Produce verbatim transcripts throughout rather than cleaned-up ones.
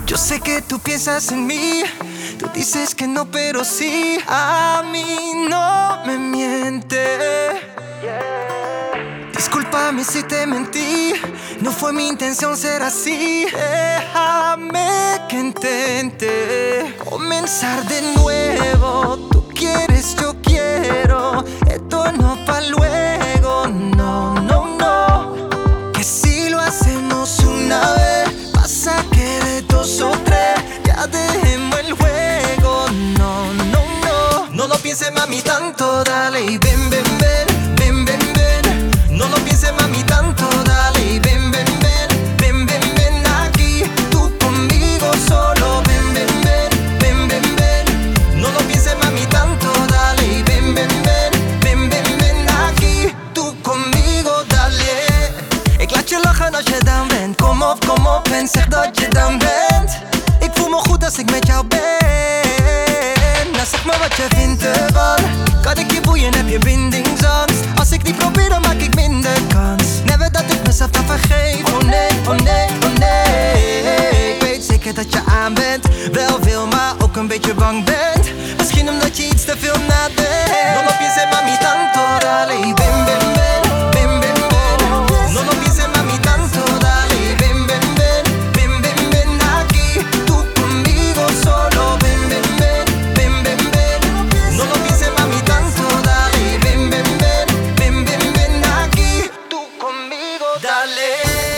Yo sé que tú piensas en mí, tú dices que no, pero sí. A mí no me miente. Discúlpame si te mentí, no fue mi intención ser así. Déjame que intente comenzar de nuevo. Tú quieres, yo quiero, esto no pa' luego. No, no, no, que si lo hacemos una vez, pasa que de dos o tres ya dejemos el juego. No, no, no, no lo pienses, mami, tanto. Dale y ven, ven, ven, ven, ven, ven. No lo pienses, mami, tanto. Dale y ven, ven, ven, ven, ven, ven aquí. Tú conmigo solo. Ven, ven, ven, ven, ven, ven. No lo pienses, mami, tanto. Dale y ven, ven, ven, ven, ven, ven aquí. Tú conmigo, dale. Ik laat je lachen als je dan bent. Kom op, kom op en zeg dat je dan bent. Ik voel me goed als ik met jou ben. Nou zeg maar wat je vindt ervan. Kan ik je boeien, heb je bindingsangst? Als ik niet probeer, dan maak ik minder kans. Never dat ik mezelf dan vergeef. Oh nee, oh nee, oh nee. Ik weet zeker dat je aan bent. Wel veel, maar ook een beetje bang bent. Misschien omdat je iets te veel nadenkt. No lo pienses, mami, tanto. Dale y ven, ven, ven, ven, ven, ven. No lo pienses, mami, tanto. Dale y ven, ven, ven, ven, ven, ven aquí. Tú conmigo solo. Ven, ven, ven, ven, ven, ven. No lo pienses, mami, tanto. Dale y ven, ven, ven, ven, ven, ven aquí. Tú conmigo, dale.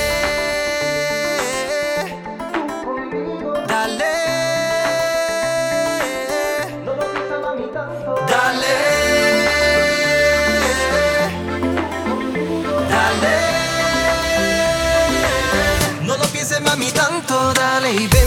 Dale. Dale. Dale. No lo pienses, mami, tanto. Dale y ve.